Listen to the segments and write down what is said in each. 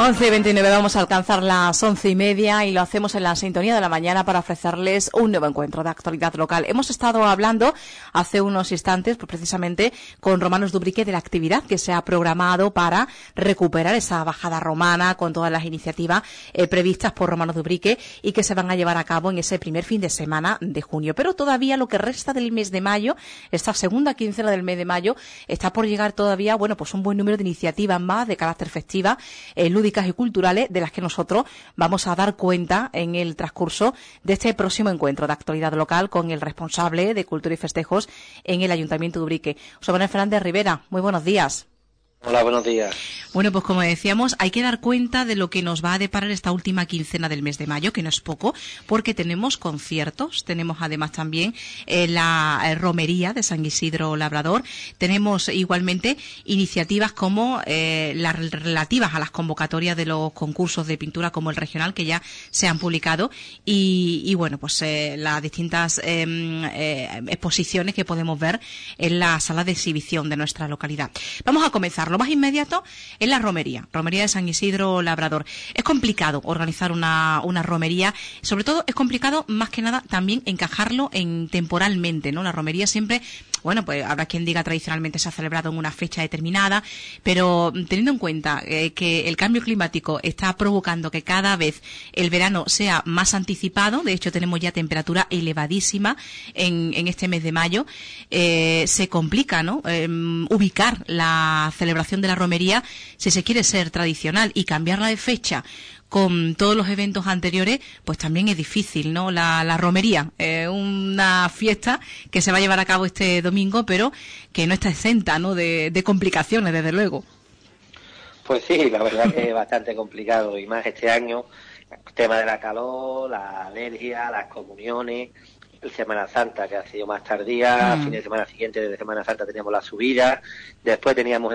11:29, vamos a alcanzar las 11:30 y lo hacemos en la sintonía de la mañana para ofrecerles un nuevo encuentro de actualidad local. Hemos estado hablando hace unos instantes, pues precisamente con Romanos Dubrique, de la actividad que se ha programado para recuperar esa bajada romana con todas las iniciativas previstas por Romanos Dubrique y que se van a llevar a cabo en ese primer fin de semana de junio. Pero todavía lo que resta del mes de mayo, esta segunda quincena del mes de mayo, está por llegar todavía, bueno, pues un buen número de iniciativas más de carácter festiva, lúdicas y culturales, de las que nosotros vamos a dar cuenta en el transcurso de este próximo encuentro de actualidad local con el responsable de Cultura y Festejos en el Ayuntamiento de Ubrique. José Manuel Fernández Rivera, muy buenos días. Hola, buenos días. Bueno, pues como decíamos, hay que dar cuenta de lo que nos va a deparar esta última quincena del mes de mayo, que no es poco, porque tenemos conciertos, tenemos además también la romería de San Isidro Labrador, tenemos igualmente iniciativas como las relativas a las convocatorias de los concursos de pintura como el regional, que ya se han publicado, y bueno, pues las distintas exposiciones que podemos ver en la sala de exhibición de nuestra localidad. Vamos a comenzar. Lo más inmediato es la romería de San Isidro Labrador. Es complicado organizar una romería, sobre todo es complicado más que nada también encajarlo temporalmente, ¿no? La romería siempre, bueno, pues habrá quien diga tradicionalmente se ha celebrado en una fecha determinada, pero teniendo en cuenta que el cambio climático está provocando que cada vez el verano sea más anticipado, de hecho tenemos ya temperatura elevadísima en este mes de mayo, se complica, ¿no? Ubicar la celebración de la romería, si se quiere ser tradicional y cambiarla de fecha con todos los eventos anteriores, pues también es difícil, ¿no? La romería, una fiesta que se va a llevar a cabo este domingo, pero que no está exenta, ¿no? de complicaciones, desde luego. Pues sí, la verdad que es bastante complicado, y más este año, el tema de la calor, la alergia, las comuniones, el Semana Santa, que ha sido más tardía, fin de semana siguiente de Semana Santa teníamos la subida, después teníamos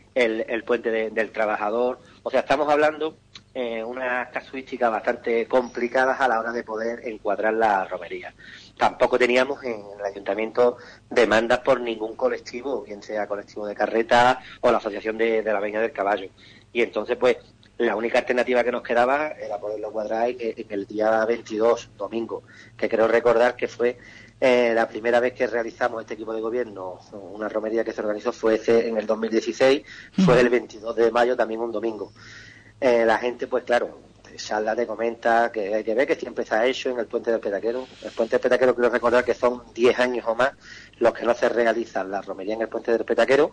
el puente del trabajador. O sea, estamos hablando unas casuísticas bastante complicadas a la hora de poder encuadrar la romería. Tampoco teníamos en el ayuntamiento demandas por ningún colectivo, bien sea colectivo de carreta o la asociación de la Peña del Caballo. Y entonces, pues, la única alternativa que nos quedaba era poderlo cuadrar en el día 22, domingo, que creo recordar que fue la primera vez que realizamos este equipo de gobierno, una romería que se organizó fue en el 2016, fue el 22 de mayo, también un domingo. La gente, pues claro, Salda te comenta que hay que ver que siempre se ha hecho en el Puente del Petaquero. El Puente del Petaquero, quiero recordar que son 10 años o más los que no se realizan la romería en el Puente del Petaquero,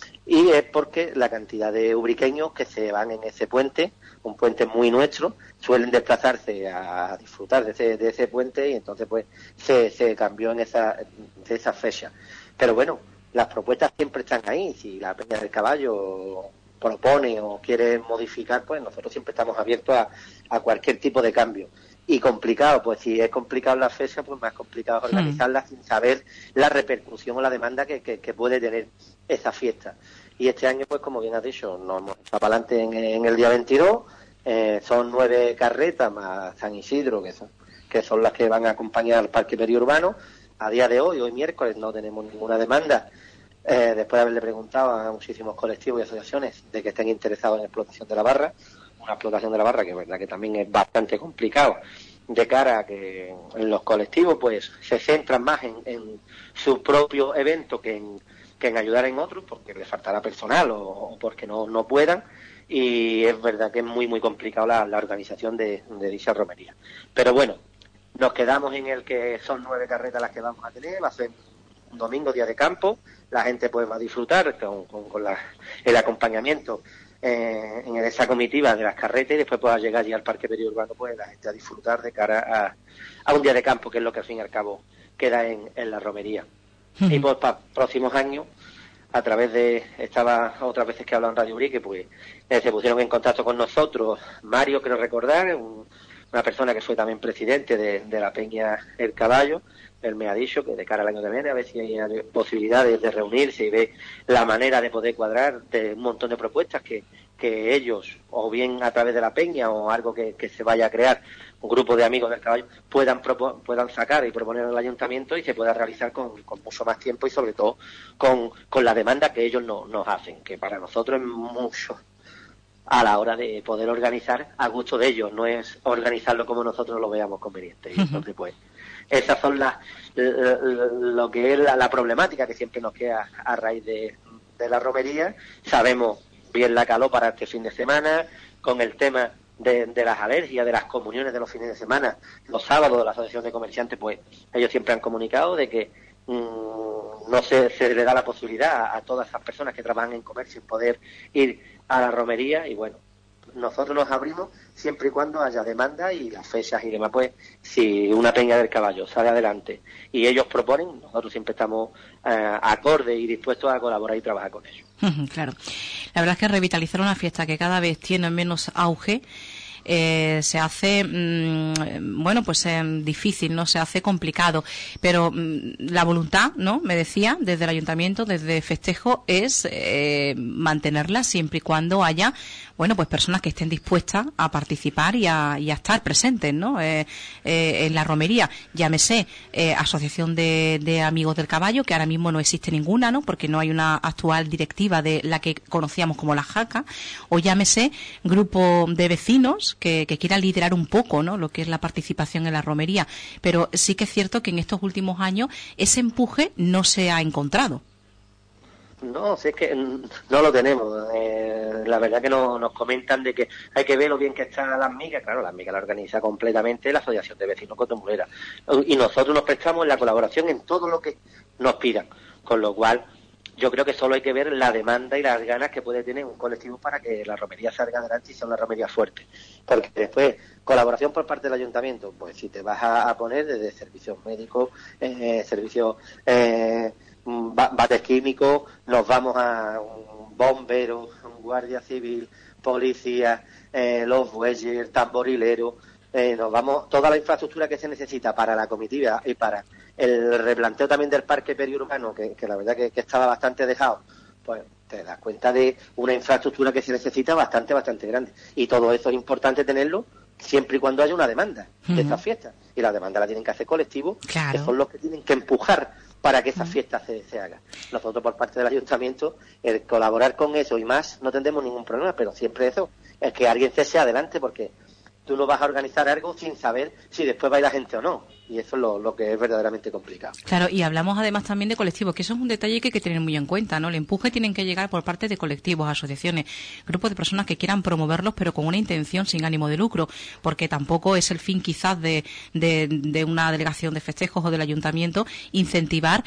y es porque la cantidad de ubriqueños que se van en ese puente, un puente muy nuestro, suelen desplazarse a disfrutar de ese puente, y entonces pues se cambió de esa fecha. Pero bueno, las propuestas siempre están ahí. Si la Peña del Caballo propone o quiere modificar, pues nosotros siempre estamos abiertos a cualquier tipo de cambio. Y complicado, pues si es complicado la fecha, pues más complicado organizarla sin saber la repercusión o la demanda que puede tener esa fiesta. Y este año, pues como bien has dicho, nos hemos echado para adelante en el día 22, son 9 carretas más San Isidro, que son las que van a acompañar al parque periurbano. A día de hoy miércoles, no tenemos ninguna demanda, después de haberle preguntado a muchísimos colectivos y asociaciones de que estén interesados en la explotación de la barra, una explotación de la barra que es verdad que también es bastante complicado, de cara a que los colectivos pues se centran más en su propio evento que en ayudar en otros, porque les faltará personal o porque no puedan, y es verdad que es muy muy complicado la organización de dicha romería. Pero bueno, nos quedamos en el que son 9 carretas las que vamos a tener, va a ser un domingo, día de campo, la gente pues va a disfrutar con el acompañamiento en esa comitiva de las carretas, y después pueda llegar allí al parque periurbano, pues la gente a disfrutar de cara a un día de campo, que es lo que al fin y al cabo queda en la romería. Y pues para próximos años, a través de, estaba otras veces que he hablado en Radio Ubrique, pues se pusieron en contacto con nosotros Mario, quiero recordar, una persona que fue también presidente de la Peña El Caballo. Él me ha dicho que de cara al año que viene a ver si hay posibilidades de reunirse y ver la manera de poder cuadrar de un montón de propuestas que ellos, o bien a través de la Peña o algo que se vaya a crear, un grupo de amigos del caballo, puedan sacar y proponer al ayuntamiento, y se pueda realizar con mucho más tiempo, y sobre todo con la demanda que ellos nos hacen, que para nosotros es mucho. a la hora de poder organizar a gusto de ellos, no es organizarlo como nosotros lo veamos conveniente. Y entonces, pues, esas son lo que es la problemática que siempre nos queda a raíz de la romería. Sabemos bien la calor para este fin de semana, con el tema de las alergias, de las comuniones de los fines de semana, los sábados, la Asociación de Comerciantes, pues ellos siempre han comunicado de que no se le da la posibilidad a todas esas personas que trabajan en comercio poder ir a la romería, y bueno, nosotros nos abrimos siempre y cuando haya demanda y las fechas y demás. Pues si una peña del caballo sale adelante y ellos proponen, nosotros siempre estamos acorde y dispuestos a colaborar y trabajar con ellos. Claro, la verdad es que revitalizar una fiesta que cada vez tiene menos auge se hace difícil, no se hace complicado, pero la voluntad, ¿no? Me decía desde el ayuntamiento, desde Festejo, es mantenerla siempre y cuando haya pues personas que estén dispuestas a participar y a estar presentes, ¿no? En la romería, llámese asociación de amigos del caballo, que ahora mismo no existe ninguna, ¿no? Porque no hay una actual directiva de la que conocíamos como la JACA, o llámese grupo de vecinos que quieran liderar un poco, ¿no? Lo que es la participación en la romería, pero sí que es cierto que en estos últimos años ese empuje no se ha encontrado. No, si es que no lo tenemos. La verdad que nos comentan de que hay que ver lo bien que están las migas. Claro, las migas la organiza completamente la Asociación de Vecinos Cotomulera. Y nosotros nos prestamos en la colaboración en todo lo que nos pidan. Con lo cual, yo creo que solo hay que ver la demanda y las ganas que puede tener un colectivo para que la romería salga adelante y sea una romería fuerte. Porque después, colaboración por parte del ayuntamiento, pues si te vas a poner desde servicios médicos, servicios bates químicos, nos vamos a un bombero, un guardia civil, policía, los bueyes, tamborileros, nos vamos, toda la infraestructura que se necesita para la comitiva y para el replanteo también del parque periurbano, que la verdad que estaba bastante dejado, pues te das cuenta de una infraestructura que se necesita bastante grande. Y todo eso es importante tenerlo siempre y cuando haya una demanda de estas fiestas. Y la demanda la tienen que hacer colectivos, claro, que son los que tienen que empujar para que esa fiesta se haga. Nosotros, por parte del ayuntamiento, el colaborar con eso y más, no tendremos ningún problema, pero siempre eso, es que alguien se sea adelante, porque tú no vas a organizar algo sin saber si después va a ir la gente o no. Y eso es lo que es verdaderamente complicado. Claro, y hablamos además también de colectivos, que eso es un detalle que hay que tener muy en cuenta, ¿no? El empuje tienen que llegar por parte de colectivos, asociaciones, grupos de personas que quieran promoverlos, pero con una intención sin ánimo de lucro, porque tampoco es el fin quizás de una delegación de festejos o del ayuntamiento incentivar,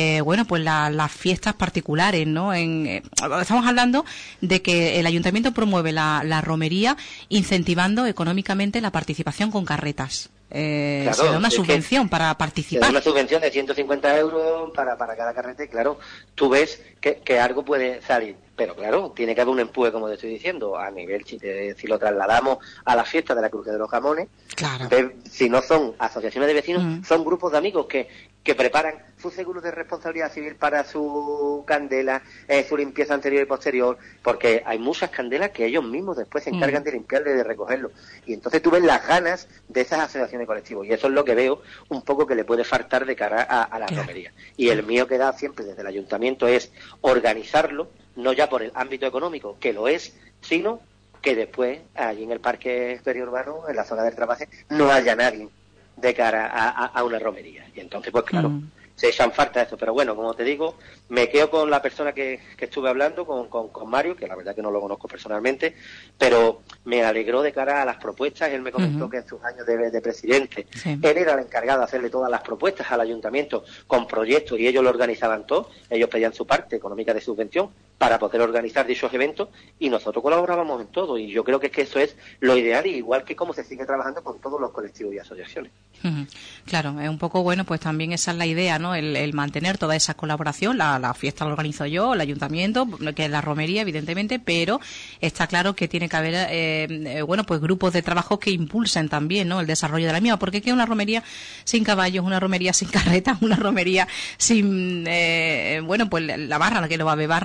las fiestas particulares, ¿no? Estamos hablando de que el ayuntamiento promueve la romería incentivando económicamente la participación con carretas. Claro, se da una subvención para participar. Se da una subvención de 150 euros para cada carrete, y claro, tú ves que algo puede salir, pero claro, tiene que haber un empuje, como te estoy diciendo, a nivel, si lo trasladamos a la fiesta de la Cruz de los Jamones, claro, si no son asociaciones de vecinos, son grupos de amigos que preparan su seguro de responsabilidad civil para su candela, su limpieza anterior y posterior, porque hay muchas candelas que ellos mismos después se encargan de limpiarle y de recogerlo. Y entonces tú ves las ganas de esas asociaciones de colectivos, y eso es lo que veo un poco que le puede faltar de cara a la romería. Y el mío que da siempre desde el ayuntamiento es organizarlo, no ya por el ámbito económico, que lo es, sino que después, allí en el parque periurbano, en la zona del Trapace, no haya nadie de cara a una romería. Y entonces, pues claro, se echan falta eso. Pero bueno, como te digo, me quedo con la persona que estuve hablando, con Mario, que la verdad que no lo conozco personalmente, pero me alegró de cara a las propuestas. Él me comentó que en sus años de presidente, él era el encargado de hacerle todas las propuestas al ayuntamiento con proyectos, y ellos lo organizaban todo. Ellos pedían su parte económica de subvención para poder organizar dichos eventos, y nosotros colaborábamos en todo. Y yo creo que eso es lo ideal, y igual que como se sigue trabajando con todos los colectivos y asociaciones. Claro, es un poco pues también esa es la idea, ¿no? El mantener toda esa colaboración. La fiesta la organizo yo, el ayuntamiento, que es la romería, evidentemente, pero está claro que tiene que haber, pues grupos de trabajo que impulsen también, ¿no? El desarrollo de la misma, porque es que una romería sin caballos, una romería sin carretas, una romería sin, pues la barra, la que no va a haber barra, tampoco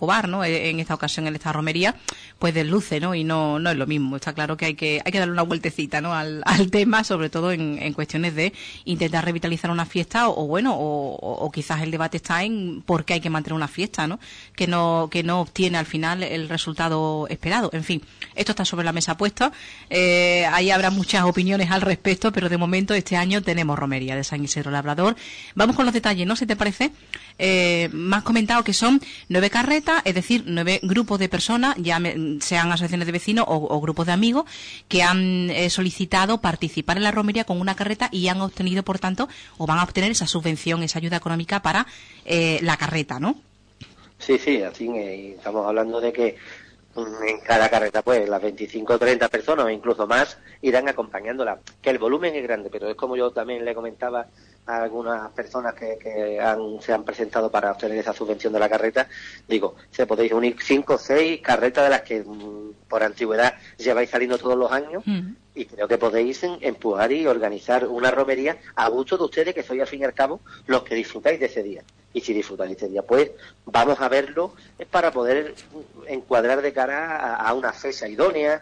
único bar, ¿no? En esta ocasión, en esta romería, pues desluce, ¿no? Y no es lo mismo. Está claro que hay que darle una vueltecita, ¿no? Al tema, sobre todo en cuestiones de intentar revitalizar una fiesta o quizás el debate está en por qué hay que mantener una fiesta, ¿no? Que no obtiene al final el resultado esperado. En fin, esto está sobre la mesa puesta. Ahí habrá muchas opiniones al respecto, pero de momento este año tenemos romería de San Isidro Labrador. Vamos con los detalles, ¿no? ¿Se te parece? Me has comentado que son 9 carretas, es decir, 9 grupos de personas, sean asociaciones de vecinos o grupos de amigos, que han solicitado participar en la romería con una carreta y han obtenido, por tanto, o van a obtener esa subvención, esa ayuda económica para la carreta, ¿no? Sí, así estamos hablando de que en cada carreta, pues, las 25 o 30 personas o incluso más irán acompañándola. Que el volumen es grande, pero es como yo también le comentaba a algunas personas que se han presentado para obtener esa subvención de la carreta, digo, se podéis unir 5 o 6 carretas de las que por antigüedad lleváis saliendo todos los años y creo que podéis empujar y organizar una romería a gusto de ustedes, que sois al fin y al cabo los que disfrutáis de ese día. Y si disfrutáis de ese día, pues vamos a verlo para poder encuadrar de cara a una fecha idónea,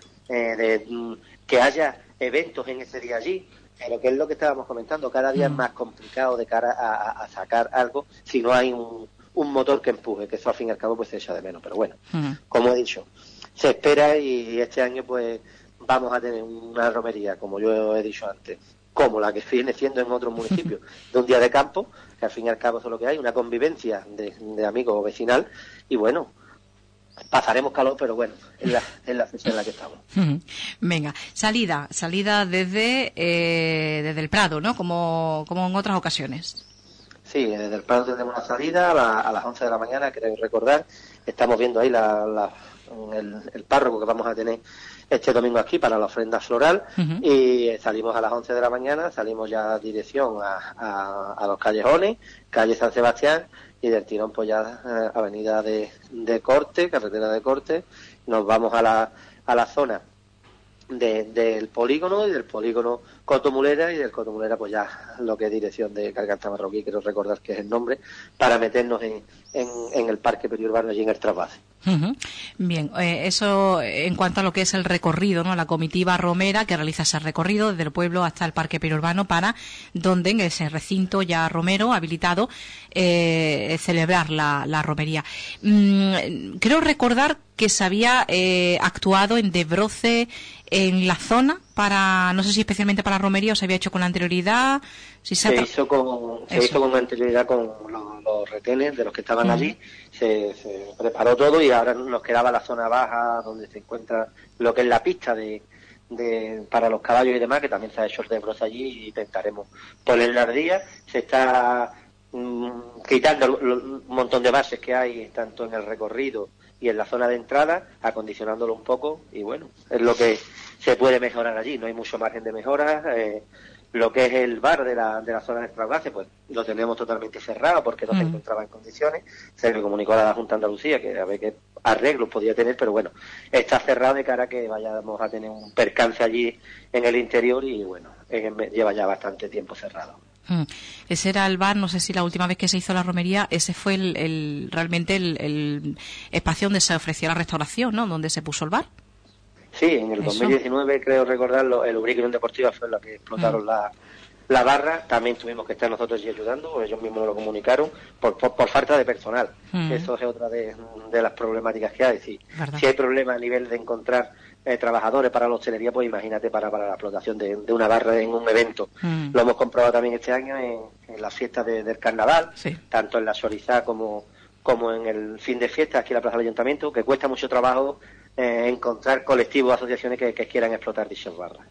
que haya eventos en ese día allí. Pero que es lo que estábamos comentando, cada día es más complicado de cara a sacar algo si no hay un motor que empuje, que eso al fin y al cabo pues se echa de menos. Pero bueno, como he dicho, se espera y este año pues vamos a tener una romería, como yo he dicho antes, como la que viene siendo en otros municipios, de un día de campo, que al fin y al cabo eso es lo que hay, una convivencia de amigos o vecinal, y bueno, pasaremos calor, pero bueno, es la fecha en la que estamos. Venga, salida desde el Prado, ¿no? Como en otras ocasiones. Sí, desde el Prado tenemos una salida a las 11 de la mañana, creo recordar. Estamos viendo ahí el párroco que vamos a tener este domingo aquí para la ofrenda floral, y salimos a las 11 de la mañana, salimos ya dirección a los callejones, calle San Sebastián, y del tirón pues ya avenida de Corte, carretera de Corte, nos vamos a la zona del polígono, y del polígono Cotomulera, y del Cotomulera pues ya lo que es dirección de Garganta Marroquí, quiero recordar que es el nombre, para meternos en el parque periurbano allí en el trasvase. Bien, eso en cuanto a lo que es el recorrido, ¿no? La comitiva romera que realiza ese recorrido desde el pueblo hasta el parque periurbano para donde en ese recinto ya romero habilitado celebrar la romería. Creo recordar que se había actuado en Desbroce en la zona para, no sé si especialmente para la romería o se había hecho con anterioridad. Se hizo con anterioridad con los retenes de los que estaban allí, se preparó todo y ahora nos quedaba la zona baja donde se encuentra lo que es la pista para los caballos y demás, que también se ha hecho el desbroce allí y intentaremos poner la ardilla. Se está quitando un montón de bases que hay tanto en el recorrido y en la zona de entrada, acondicionándolo un poco, y bueno, es lo que se puede mejorar allí, no hay mucho margen de mejora. Lo que es el bar de la zona de Trasvase, pues lo tenemos totalmente cerrado porque no se encontraba en condiciones. Se le comunicó a la Junta de Andalucía que a ver qué arreglos podía tener, pero bueno, está cerrado de cara a que vayamos a tener un percance allí en el interior, y bueno, lleva ya bastante tiempo cerrado. Ese era el bar, no sé si la última vez que se hizo la romería, ese fue realmente el espacio donde se ofreció la restauración, ¿no? Donde se puso el bar. Sí, en el 2019 creo recordarlo, el Ubrique Deportiva fue la que explotaron la barra. También tuvimos que estar nosotros allí ayudando, ellos mismos nos lo comunicaron, por falta de personal. Eso es otra de las problemáticas que hay. Si hay problemas a nivel de encontrar trabajadores para la hostelería, pues imagínate para la explotación de una barra en un evento. Lo hemos comprobado también este año en las fiestas del carnaval, tanto en la Xorizá como en el fin de fiesta aquí en la Plaza del Ayuntamiento, que cuesta mucho trabajo encontrar colectivos o asociaciones que quieran explotar dichas barras.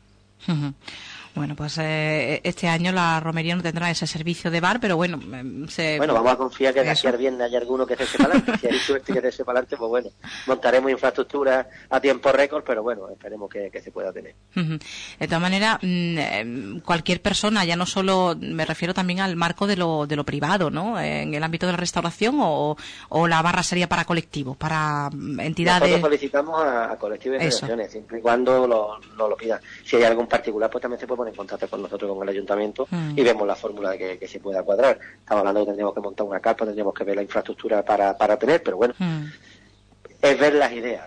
Bueno, pues este año la romería no tendrá ese servicio de bar, pero bueno... vamos a confiar que de aquí al viernes hay alguno que se sepa adelante. Si hay suerte que se sepa adelante, pues bueno, montaremos infraestructura a tiempo récord, pero bueno, esperemos que se pueda tener. De todas maneras, cualquier persona, ya no solo, me refiero también al marco de lo privado, ¿no? En el ámbito de la restauración, o la barra sería para colectivos, para entidades... Nosotros solicitamos a colectivos y asociaciones, siempre y cuando nos lo pidan. Si hay algún particular, pues también se puede poner en contacto con nosotros, con el ayuntamiento, y vemos la fórmula de que se pueda cuadrar. Estamos hablando de que tendríamos que montar una carpa, tendríamos que ver la infraestructura para tener, pero bueno, es ver las ideas.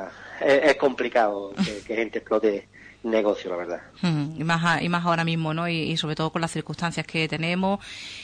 Es complicado que gente explote negocio, la verdad. Y más ahora mismo, ¿no? Y sobre todo con las circunstancias que tenemos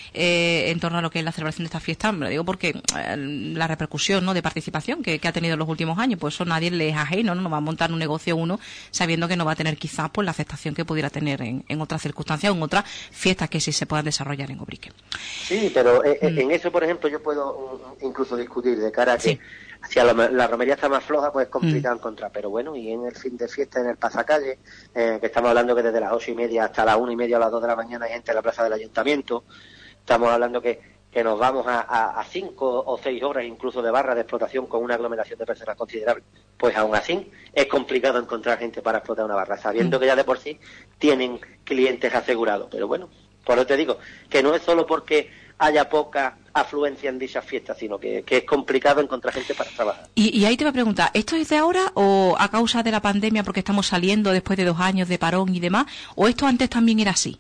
en torno a lo que es la celebración de esta fiesta. Me lo digo porque la repercusión, ¿no?, de participación que ha tenido en los últimos años, pues eso nadie le es ajeno, ¿no? No va a montar un negocio uno sabiendo que no va a tener quizás pues la aceptación que pudiera tener en otras circunstancias o en otras fiestas que sí se puedan desarrollar en Ubrique. Sí, pero en eso, por ejemplo, yo puedo incluso discutir de cara a que si la romería está más floja, pues es complicado encontrar. Pero bueno, y en el fin de fiesta, en el pasacalle, que estamos hablando que desde las 8:30 hasta las 1:30 o las 2 de la mañana hay gente en la plaza del ayuntamiento. Estamos hablando que nos vamos a 5 o 6 horas incluso de barra de explotación con una aglomeración de personas considerable. Pues aún así es complicado encontrar gente para explotar una barra, sabiendo que ya de por sí tienen clientes asegurados. Pero bueno, por eso te digo que no es solo porque haya poca afluencia en dichas fiestas, sino que es complicado encontrar gente para trabajar. Y ahí te voy a preguntar, ¿esto es de ahora o a causa de la pandemia porque estamos saliendo después de 2 años de parón y demás? ¿O esto antes también era así?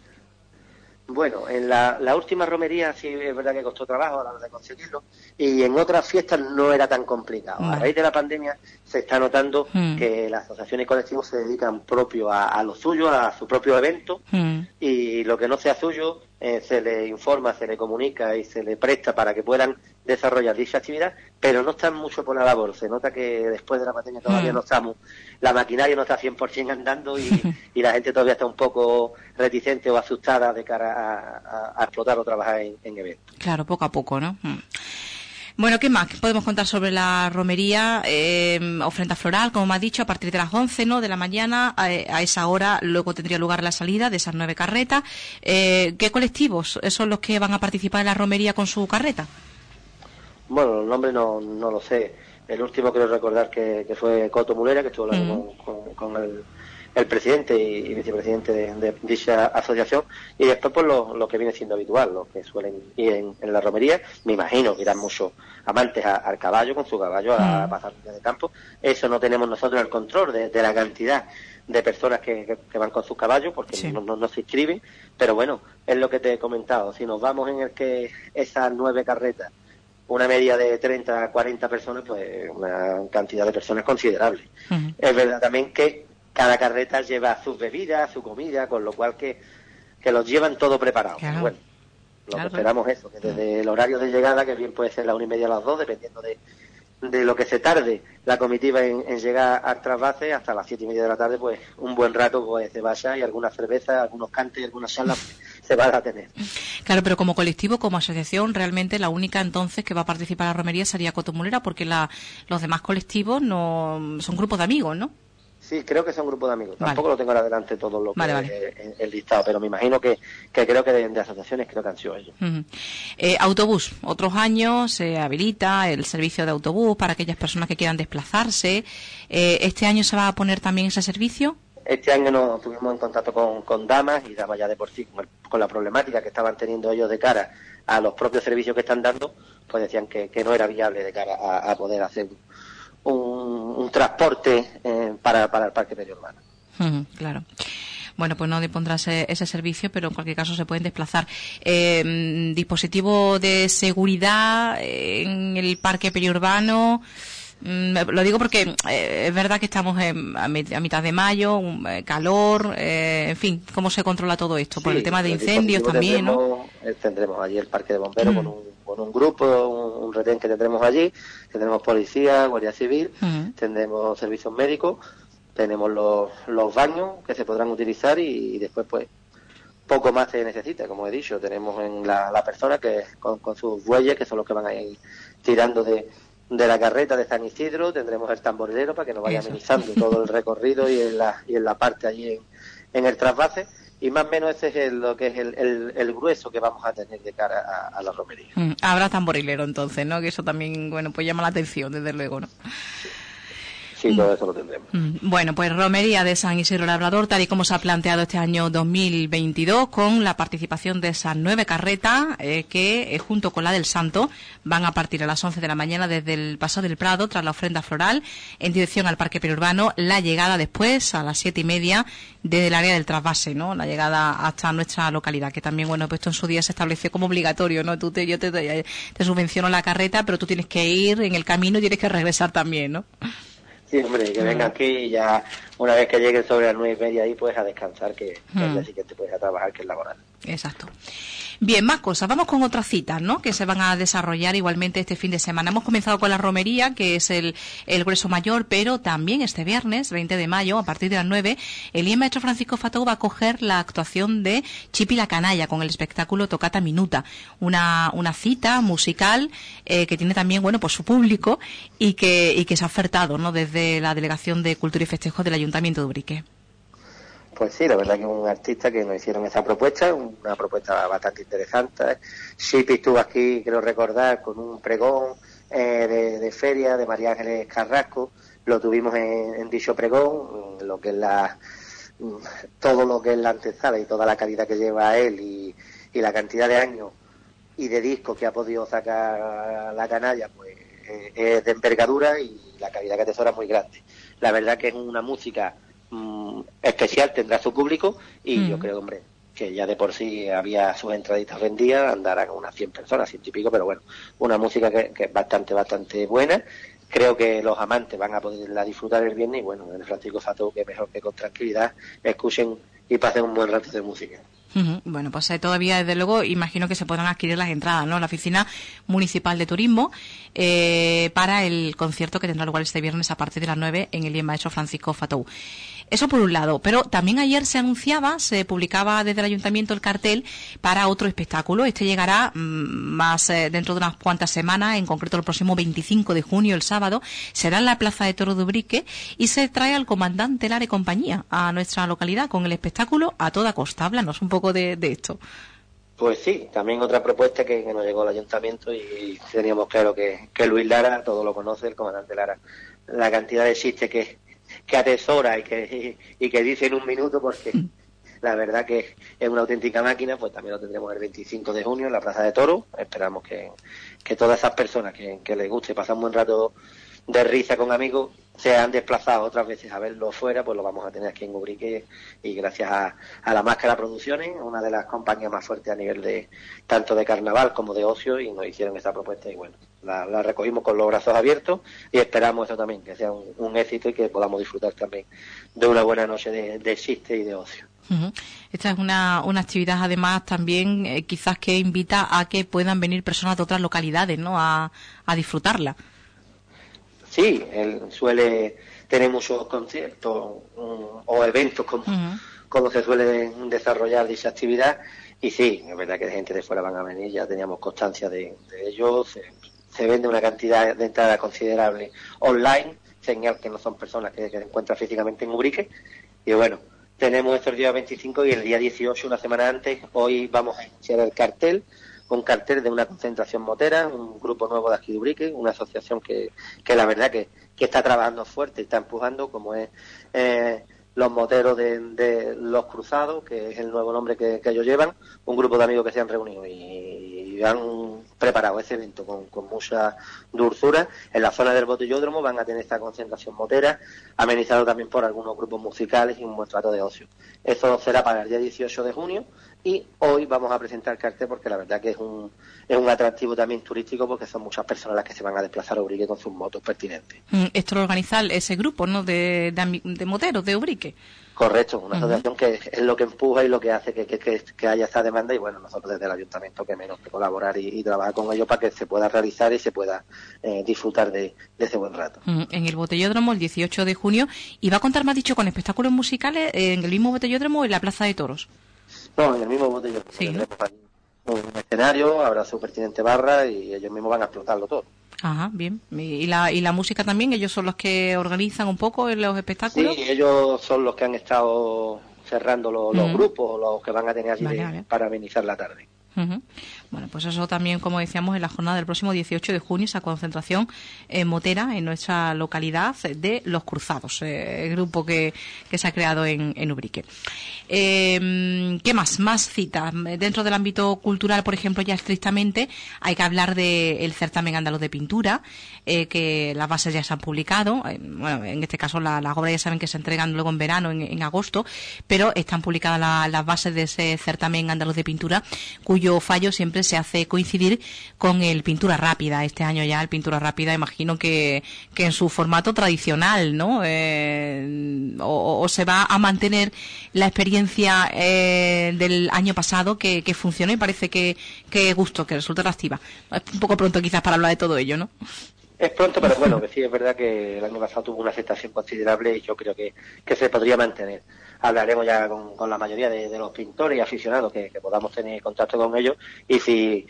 Bueno, en la última romería sí es verdad que costó trabajo a la hora de conseguirlo, y en otras fiestas no era tan complicado. A raíz de la pandemia se está notando que las asociaciones y colectivos se dedican propio a lo suyo, a su propio evento, y lo que no sea suyo se le informa, se le comunica y se le presta para que puedan desarrollar dicha actividad, pero no están mucho por la labor. Se nota que después de la pandemia todavía no estamos, la maquinaria no está 100% andando y la gente todavía está un poco reticente o asustada de cara a explotar o trabajar en eventos. Claro, poco a poco, ¿no? Bueno, ¿qué más podemos contar sobre la romería? Ofrenda floral, como me has dicho, a partir de las 11, ¿no?, de la mañana. A esa hora luego tendría lugar la salida de esas 9 carretas. ¿Qué colectivos son los que van a participar en la romería con su carreta? Bueno, los nombres no lo sé. El último quiero recordar que fue Coto Mulera, que estuvo hablando con el presidente y vicepresidente de dicha asociación, y después pues lo que viene siendo habitual, los que suelen ir en la romería. Me imagino que irán muchos amantes al caballo, con su caballo a pasar días de campo. Eso no tenemos nosotros el control de la cantidad de personas que van con sus caballos, porque no se inscriben, pero bueno, es lo que te he comentado. Si nos vamos en el que esas 9 carretas, una media de 30 a 40 personas, pues una cantidad de personas considerable. Es verdad también que cada carreta lleva sus bebidas, su comida, con lo cual que los llevan todo preparado. Claro. Bueno, lo que esperamos es eso, que desde el horario de llegada, que bien puede ser las 1:30 a las 2, dependiendo de lo que se tarde la comitiva en llegar al trasvase, hasta las 7:30 de la tarde, pues un buen rato pues se vaya, y alguna cerveza, algunos cantes y algunas charlas se van a tener. Claro, pero como colectivo, como asociación, realmente la única entonces que va a participar en la romería sería Coto Mulera, porque los demás colectivos no son grupos de amigos, ¿no? Sí, creo que son grupos de amigos. Tampoco lo tengo ahora delante todo lo que el listado, pero me imagino que creo que de asociaciones creo que han sido ellos. Autobús. Otros años se habilita el servicio de autobús para aquellas personas que quieran desplazarse. ¿Este año se va a poner también ese servicio? Este año nos estuvimos en contacto con Damas, y Damas ya de por sí, con la problemática que estaban teniendo ellos de cara a los propios servicios que están dando, pues decían que no era viable de cara a poder hacer un transporte para el parque periurbano. Claro. Bueno, pues no dispondrá ese servicio, pero en cualquier caso se pueden desplazar. Dispositivo de seguridad en el parque periurbano. Lo digo porque es verdad que estamos a mitad de mayo, calor, en fin, ¿cómo se controla todo esto? Por el tema de incendios también, ¿no? Tendremos allí el parque de bomberos con un grupo, un retén que tendremos allí, tendremos policía, guardia civil, tendremos servicios médicos, tenemos los baños que se podrán utilizar, y después pues poco más se necesita. Como he dicho, tenemos en la persona que con sus bueyes, que son los que van a ir tirando de la carreta de San Isidro. Tendremos el tamborilero para que nos vaya amenizando todo el recorrido y en la parte allí en el trasvase, y más o menos ese es lo que es el grueso que vamos a tener de cara a la romería. Habrá tamborilero entonces, ¿no? Que eso también, bueno, pues llama la atención, desde luego, ¿no? Sí, todo eso lo tendremos. Bueno, pues romería de San Isidro Labrador, tal y como se ha planteado este año 2022, con la participación de esas 9 carretas que, junto con la del Santo, van a partir a las 11 de la mañana desde el Paso del Prado, tras la ofrenda floral, en dirección al Parque Periurbano. La llegada después, a las 7:30, desde el área del trasvase, ¿no? La llegada hasta nuestra localidad, que también, bueno, pues esto en su día se estableció como obligatorio, ¿no? Yo te subvenciono la carreta, pero tú tienes que ir en el camino y tienes que regresar también, ¿no? Sí, hombre, que venga aquí y ya una vez que llegue sobre las 9:30 ahí, pues a descansar, que el día siguiente puedes a trabajar, que es laboral. Exacto. Bien, más cosas. Vamos con otras citas, ¿no?, que se van a desarrollar igualmente este fin de semana. Hemos comenzado con la romería, que es el grueso mayor, pero también este viernes, 20 de mayo, a partir de las 9, el IEM Maestro Francisco Fatou va a acoger la actuación de Chipi la Canalla con el espectáculo Tocata Minuta. Una cita musical que tiene también, bueno, pues su público y que se ha ofertado, ¿no?, desde la Delegación de Cultura y Festejos del Ayuntamiento de Ubrique. Pues sí, la verdad que es un artista que nos hicieron esa propuesta, una propuesta bastante interesante. Shipi estuvo aquí, creo recordar, con un pregón de feria de María Ángeles Carrasco. Lo tuvimos en dicho pregón, lo que es todo lo que es la antesala y toda la calidad que lleva él y la cantidad de años y de discos que ha podido sacar la canalla, pues es de envergadura y la calidad que atesora es muy grande. La verdad que es una música especial, tendrá su público y yo creo, hombre, que ya de por sí había sus entraditas vendidas, andarán unas 100 personas, 100 y pico, pero bueno, una música que es bastante buena. Creo que los amantes van a poderla disfrutar el viernes y bueno, en el Francisco Fatou, que mejor que con tranquilidad escuchen y pasen un buen rato de música. Bueno, pues todavía, desde luego, imagino que se podrán adquirir las entradas, ¿no?, la Oficina Municipal de Turismo para el concierto que tendrá lugar este viernes a partir de las 9 en el IEM Maestro Francisco Fatou. Eso por un lado, pero también ayer se publicaba desde el Ayuntamiento el cartel para otro espectáculo. Este llegará más dentro de unas cuantas semanas, en concreto el próximo 25 de junio, el sábado, será en la Plaza de Toros de Ubrique y se trae al comandante Lara y compañía a nuestra localidad con el espectáculo A Toda Costa. Háblanos un poco de esto. Pues sí, también otra propuesta que nos llegó al Ayuntamiento y teníamos claro que Luis Lara, todo lo conoce, el comandante Lara, la cantidad de chistes que atesora y que dice en un minuto, porque la verdad que es una auténtica máquina. Pues también lo tendremos el 25 de junio en la Plaza de Toros. Esperamos que todas esas personas que les guste pasar un buen rato de risa con amigos se han desplazado otras veces a verlo fuera, pues lo vamos a tener aquí en Ubrique y gracias a la Máscara Producciones, una de las compañías más fuertes a nivel de tanto de carnaval como de ocio, y nos hicieron esta propuesta y bueno, la recogimos con los brazos abiertos y esperamos eso también, que sea un éxito y que podamos disfrutar también de una buena noche de chiste y de ocio. Esta es una actividad además también quizás que invita a que puedan venir personas de otras localidades, ¿no?, a disfrutarla. Sí, él suele tener muchos conciertos o eventos como se suele desarrollar dicha actividad y sí, es verdad que gente de fuera van a venir, ya teníamos constancia de ello, se vende una cantidad de entradas considerable online, señal que no son personas que se encuentran físicamente en Ubrique y bueno, tenemos estos días 25 y el día 18, una semana antes, hoy vamos a iniciar el cartel, un cartel de una concentración motera, un grupo nuevo de aquí de Ubrique, una asociación que la verdad que está trabajando fuerte y está empujando, como es los moteros de Los Cruzados, que es el nuevo nombre que ellos llevan, un grupo de amigos que se han reunido y han preparado ese evento con mucha dulzura. En la zona del Botellódromo van a tener esta concentración motera, amenizado también por algunos grupos musicales y un buen trato de ocio. Eso será para el día 18 de junio y hoy vamos a presentar el cartel porque la verdad que es un atractivo también turístico porque son muchas personas las que se van a desplazar a Ubrique con sus motos pertinentes. Esto lo organiza ese grupo, ¿no?, de moteros de Ubrique. Correcto, una asociación que es lo que empuja y lo que hace que haya esta demanda y bueno, nosotros desde el Ayuntamiento que menos que colaborar y trabajar con ellos para que se pueda realizar y se pueda disfrutar de ese buen rato. En el Botellódromo el 18 de junio y va a contar, me has dicho, con espectáculos musicales en el mismo Botellódromo o en la Plaza de Toros. No, en el mismo Botellódromo. Sí, ¿no? Un escenario, habrá su pertinente barra y ellos mismos van a explotarlo todo. Ajá, bien. ¿Y la música también? ¿Ellos son los que organizan un poco los espectáculos? Sí, ellos son los que han estado cerrando los grupos, los que van a tener allí para amenizar la tarde. Bueno, pues eso también, como decíamos, en la jornada del próximo 18 de junio, esa concentración motera en nuestra localidad de Los Cruzados, el grupo que se ha creado en Ubrique. ¿Qué más? Más citas. Dentro del ámbito cultural, por ejemplo, ya estrictamente hay que hablar del certamen andaluz de pintura, que las bases ya se han publicado. Bueno, en este caso las obras ya saben que se entregan luego en verano, en agosto, pero están publicadas las bases de ese certamen andaluz de pintura, cuyo fallo siempre se hace coincidir con el Pintura Rápida. Este año ya el Pintura Rápida, imagino que en su formato tradicional, ¿no? O se va a mantener la experiencia del año pasado que funcionó y parece que gustó, que resulta atractiva. Es un poco pronto quizás para hablar de todo ello, ¿no? Es pronto, pero bueno, que sí, es verdad que el año pasado tuvo una aceptación considerable y yo creo que se podría mantener. Hablaremos ya con la mayoría de los pintores y aficionados que podamos tener contacto con ellos, y si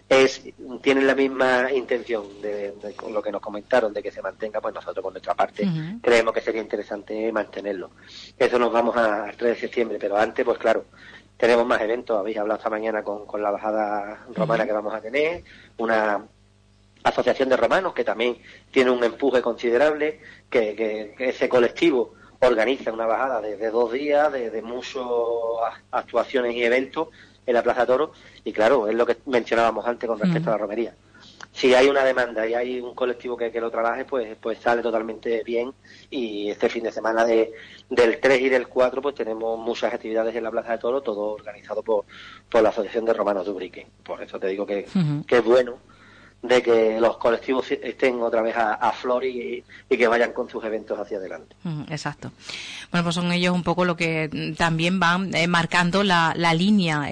tienen la misma intención de lo que nos comentaron, de que se mantenga, pues nosotros por nuestra parte creemos que sería interesante mantenerlo. Eso nos vamos al 3 de septiembre, pero antes, pues claro, tenemos más eventos. Habéis hablado esta mañana con la bajada romana que vamos a tener, una asociación de romanos que también tiene un empuje considerable, que ese colectivo organiza una bajada de 2 días, de muchas actuaciones y eventos en la Plaza Toro, y claro, es lo que mencionábamos antes con respecto a la romería. Si hay una demanda y hay un colectivo que lo trabaje, pues sale totalmente bien, y este fin de semana del 3 y del 4 pues tenemos muchas actividades en la Plaza de Toro, todo organizado por la Asociación de Romanos de Ubrique. Por eso te digo que es bueno de que los colectivos estén otra vez a flor y que vayan con sus eventos hacia adelante. Exacto. Bueno, pues son ellos un poco lo que también van marcando la línea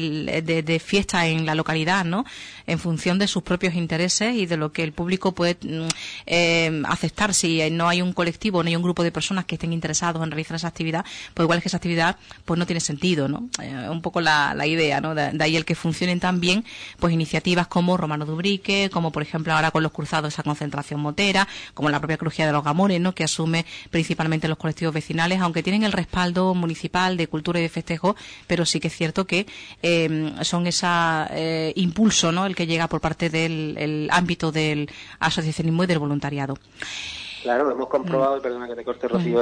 de fiesta en la localidad, ¿no? En función de sus propios intereses y de lo que el público puede aceptar. Si no hay un colectivo, no hay un grupo de personas que estén interesados en realizar esa actividad, pues igual es que esa actividad pues no tiene sentido, ¿no? Un poco la idea, ¿no? De ahí el que funcionen también pues iniciativas como Romano de Ubrique, como por ejemplo ahora con Los Cruzados esa concentración motera, como la propia Crujía de los Gamones, ¿no? Que asume principalmente los colectivos vecinales, aunque tienen el respaldo municipal de cultura y de festejo, pero sí que es cierto que son ese impulso, ¿no? El que llega por parte del ámbito del asociacionismo y del voluntariado. Claro, lo hemos comprobado, y perdona que te corte, Rocío,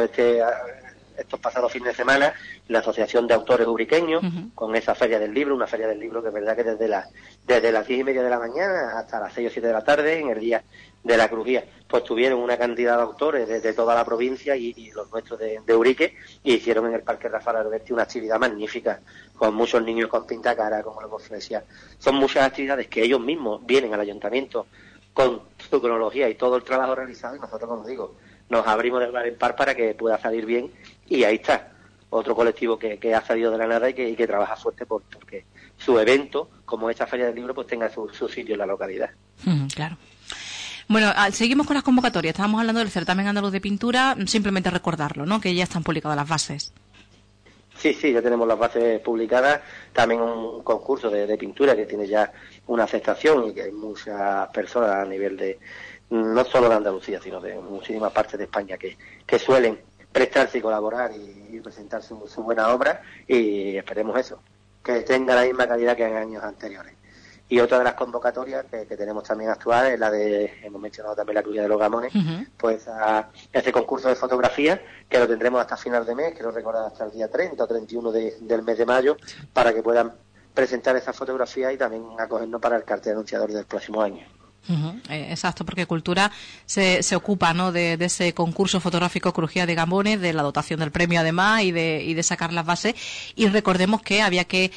estos pasados fines de semana, la Asociación de Autores Ubriqueños, con esa Feria del Libro, una Feria del Libro que es verdad que desde las 10:30 de la mañana hasta las 6 o 7 de la tarde, en el día de la crujía, pues tuvieron una cantidad de autores de toda la provincia y los nuestros de Ubrique, y hicieron en el Parque Rafael Alberti una actividad magnífica, con muchos niños con pintacara, como lo decía. Son muchas actividades que ellos mismos vienen al ayuntamiento con su cronología y todo el trabajo realizado, y nosotros, como digo, nos abrimos de par en par para que pueda salir bien, y ahí está otro colectivo que ha salido de la nada y que trabaja fuerte porque su evento, como esta Feria del Libro, pues tenga su sitio en la localidad. Claro. Bueno, seguimos con las convocatorias. Estábamos hablando del certamen andaluz de pintura, simplemente recordarlo, ¿no? Que ya están publicadas las bases. Sí, ya tenemos las bases publicadas, también un concurso de pintura que tiene ya una aceptación y que hay muchas personas a nivel de, no solo de Andalucía, sino de muchísimas partes de España que suelen prestarse y colaborar y presentar su buena obra, y esperemos eso, que tenga la misma calidad que en años anteriores. Y otra de las convocatorias que tenemos también actual es la hemos mencionado también la Crujía de los Gamones, pues ese concurso de fotografía que lo tendremos hasta final de mes, quiero recordar hasta el día 30 o 31 del mes de mayo, para que puedan presentar esas fotografías y también acogernos para el cartel anunciador del próximo año. Exacto, porque Cultura se ocupa, ¿no? de ese concurso fotográfico Crujía de Gamones, de la dotación del premio además y de sacar las bases. Y recordemos que había que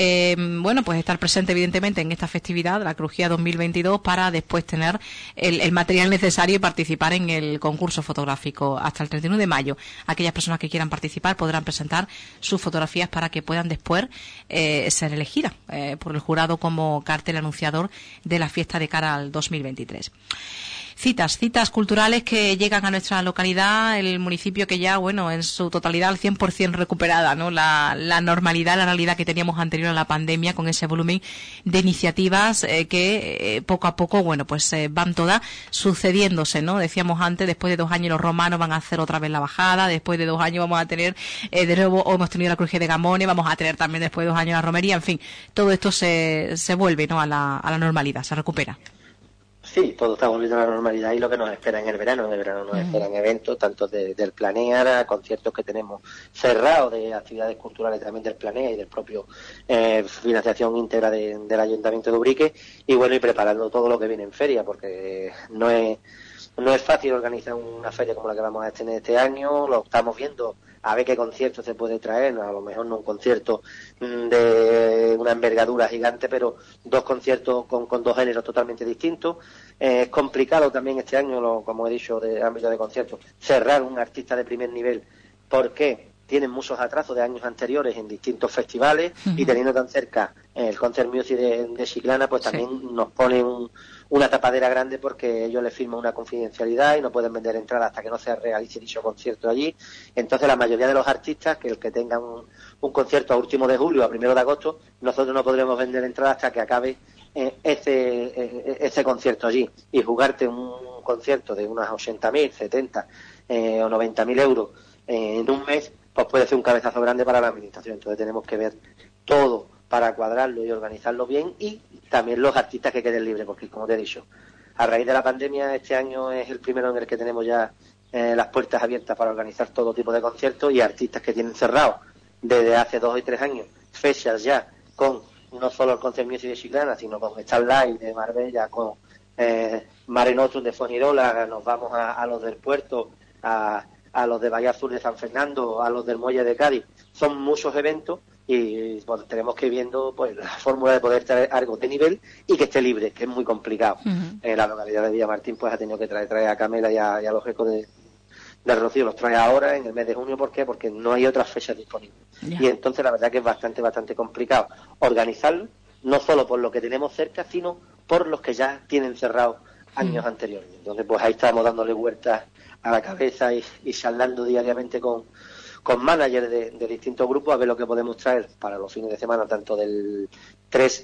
pues estar presente evidentemente en esta festividad, la Crujía 2022, para después tener el material necesario y participar en el concurso fotográfico hasta el 31 de mayo. Aquellas personas que quieran participar podrán presentar sus fotografías para que puedan después ser elegidas por el jurado como cartel anunciador de la fiesta de cara al 2023. citas culturales que llegan a nuestra localidad, el municipio que ya, bueno, en su totalidad al 100% recuperada, ¿no? La normalidad, la realidad que teníamos anterior a la pandemia, con ese volumen de iniciativas que poco a poco, bueno, pues van todas sucediéndose, ¿no? Decíamos antes, después de 2 años los romanos van a hacer otra vez la bajada, después de 2 años vamos a tener de nuevo, hemos tenido la cruje de Gamones, vamos a tener también después de 2 años la romería, en fin, todo esto se vuelve, ¿no? a la normalidad, se recupera. Sí, todo está volviendo a la normalidad y lo que nos espera en el verano. En el verano nos esperan eventos, tanto del Planea, conciertos que tenemos cerrados de actividades culturales también del Planea y del propio financiación íntegra del Ayuntamiento de Ubrique, y bueno, y preparando todo lo que viene en feria, porque no es fácil organizar una feria como la que vamos a tener este año. Lo estamos viendo, a ver qué concierto se puede traer, a lo mejor no un concierto de una envergadura gigante, pero 2 conciertos con 2 géneros totalmente distintos. Es complicado también este año, como he dicho, de ámbito de conciertos, cerrar un artista de primer nivel, porque tienen muchos atrasos de años anteriores en distintos festivales, y teniendo tan cerca el Concert Music de Chiclana, pues también nos pone una tapadera grande, porque ellos les firman una confidencialidad y no pueden vender entradas hasta que no se realice dicho concierto allí. Entonces la mayoría de los artistas, que el que tengan un concierto a último de julio, a 1 de agosto, nosotros no podremos vender entradas hasta que acabe ese concierto allí, y jugarte un concierto de unas 80.000, 70 o 90.000 euros en un mes, pues puede ser un cabezazo grande para la administración. Entonces tenemos que ver todo para cuadrarlo y organizarlo bien, y también los artistas que queden libres, porque como te he dicho, a raíz de la pandemia este año es el primero en el que tenemos ya las puertas abiertas para organizar todo tipo de conciertos, y artistas que tienen cerrado desde hace 2 y 3 años fechas ya con no solo el Concert Music de Chiclana, sino con Starlight de Marbella, con Mare Nostrum de Fuengirola, nos vamos a los del Puerto, a los de Bahía Azul de San Fernando, a los del Muelle de Cádiz. Son muchos eventos, y bueno, tenemos que ir viendo pues la fórmula de poder traer algo de nivel y que esté libre, que es muy complicado. La localidad de Villamartín pues ha tenido que traer a Camela y a los ecos de Rocío, los trae ahora en el mes de junio. ¿Por qué? Porque no hay otras fechas disponibles. Y entonces la verdad que es bastante complicado organizarlo, no solo por lo que tenemos cerca, sino por los que ya tienen cerrado años anteriores. Entonces pues ahí estamos dándole vueltas a la cabeza y charlando diariamente con managers de distintos grupos, a ver lo que podemos traer para los fines de semana, tanto del 2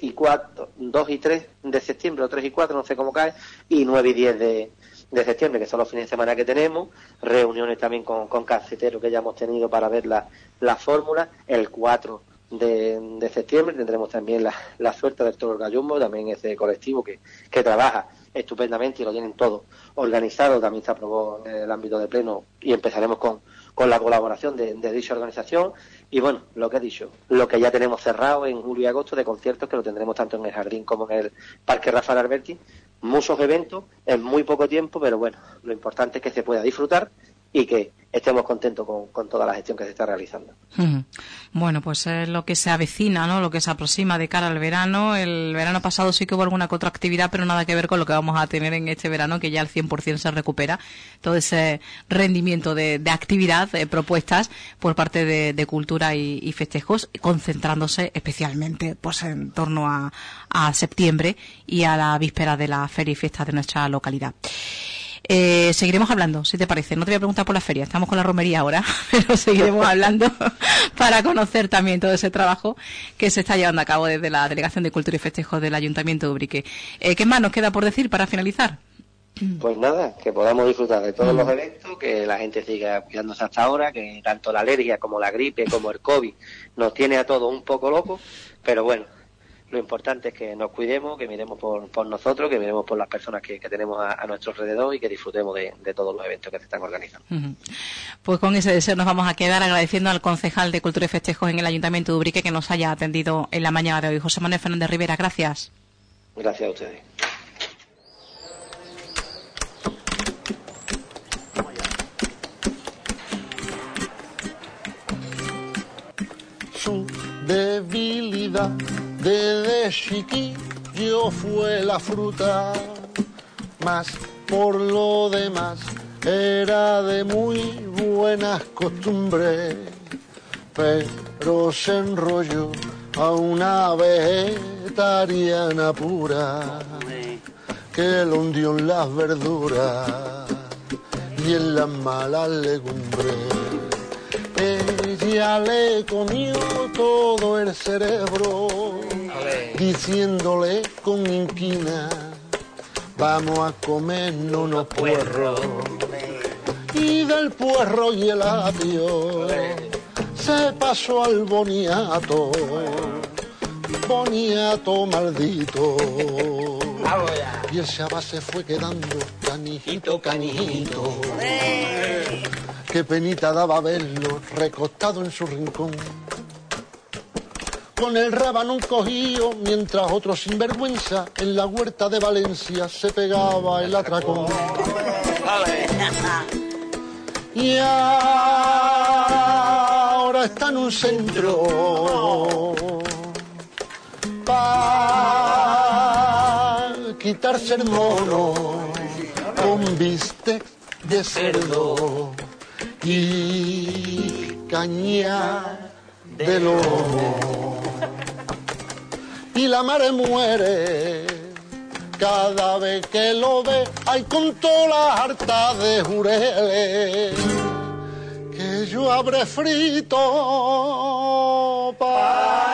y 3 de septiembre, o 3 y 4, no sé cómo cae, y 9 y 10 de septiembre, que son los fines de semana que tenemos. Reuniones también con cafeteros que ya hemos tenido para ver la fórmula. El 4 de septiembre tendremos también la suerte del Toro Gallumbo, también ese colectivo que trabaja estupendamente y lo tienen todo organizado. También se aprobó en el ámbito de pleno, y empezaremos con la colaboración de dicha organización. Y bueno, lo que he dicho, lo que ya tenemos cerrado en julio y agosto de conciertos, que lo tendremos tanto en el Jardín como en el Parque Rafael Alberti. Muchos eventos en muy poco tiempo, pero bueno, lo importante es que se pueda disfrutar y que estemos contentos con toda la gestión que se está realizando. Bueno, pues es lo que se avecina, ¿no? Lo que se aproxima de cara al verano. El verano pasado sí que hubo alguna que otra actividad, pero nada que ver con lo que vamos a tener en este verano, que ya al 100% se recupera todo ese rendimiento de actividad, propuestas por parte de cultura y festejos, concentrándose especialmente pues en torno a septiembre y a la víspera de la feria y fiesta de nuestra localidad. Seguiremos hablando, si te parece. No te voy a preguntar por la feria, estamos con la romería ahora, pero seguiremos hablando para conocer también todo ese trabajo que se está llevando a cabo desde la Delegación de Cultura y Festejos del Ayuntamiento de Ubrique. ¿Qué más nos queda por decir para finalizar? Pues nada, que podamos disfrutar de todos los eventos, que la gente siga cuidándose hasta ahora, que tanto la alergia como la gripe como el COVID nos tiene a todos un poco locos, pero bueno, lo importante es que nos cuidemos, que miremos por nosotros, que miremos por las personas que tenemos a nuestro alrededor, y que disfrutemos de todos los eventos que se están organizando. Pues con ese deseo nos vamos a quedar, agradeciendo al concejal de Cultura y Festejos en el Ayuntamiento de Ubrique que nos haya atendido en la mañana de hoy. José Manuel Fernández Rivera, gracias. Gracias a ustedes. Su debilidad desde chiquillo fue la fruta, mas por lo demás era de muy buenas costumbres, pero se enrolló a una vegetariana pura. que lo hundió en las verduras y en las malas legumbres. Ella le comió todo el cerebro, diciéndole con inquina, vamos a comernos unos puerros. Y del puerro y el apio se pasó al boniato, boniato maldito. Y el Shabbat se fue quedando canijito, canijito. Qué penita daba verlo recostado en su rincón, con el rábano cogido, mientras otro sinvergüenza en la huerta de Valencia se pegaba el atracón. Y ahora está en un centro para quitarse el mono con bistec de cerdo y caña de lomo. Y la madre muere cada vez que lo ve, ay, con todas las hartas de jureles que yo habré frito pa'